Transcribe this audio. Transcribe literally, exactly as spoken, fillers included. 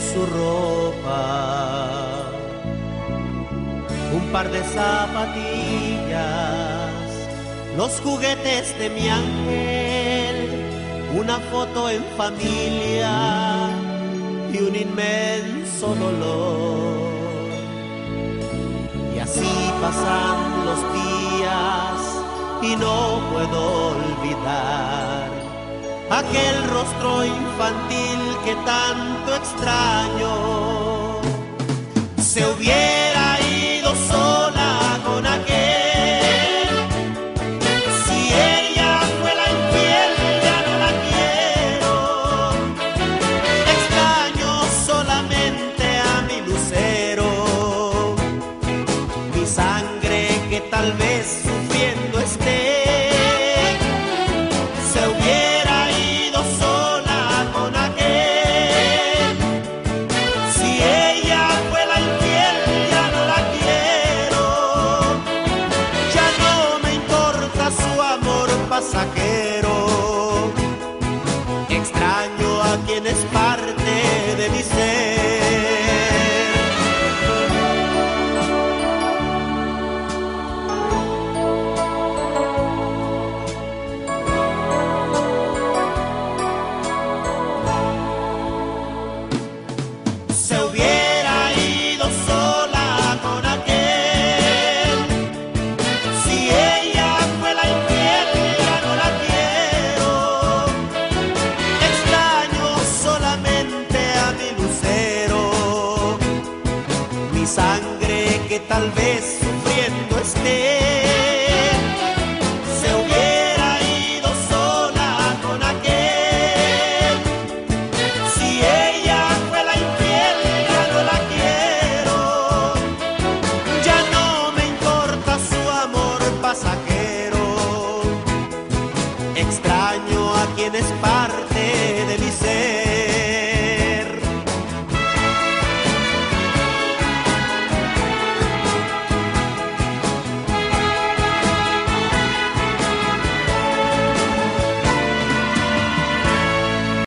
su ropa, un par de zapatillas, los juguetes de mi ángel, una foto en familia y un inmenso dolor. Y así pasan los días y no puedo olvidar aquel rostro infantil que tanto extraño. Se hubiera ido sola con aquel, si ella fue la infiel ya no la quiero. Extraño solamente a mi lucero, mi sangre que tal vez sufriendo esté. Se hubiera ido sola con aquel, si ella fue la infiel ya no la quiero. Ya no me importa su amor pasajero, extraño a quien es parte de mi ser. Se hubiera ido sola con aquel, si ella fue la infiel ya no la quiero. Extraño solamente a mi lucero, mi sangre que tal vez sufriendo esté.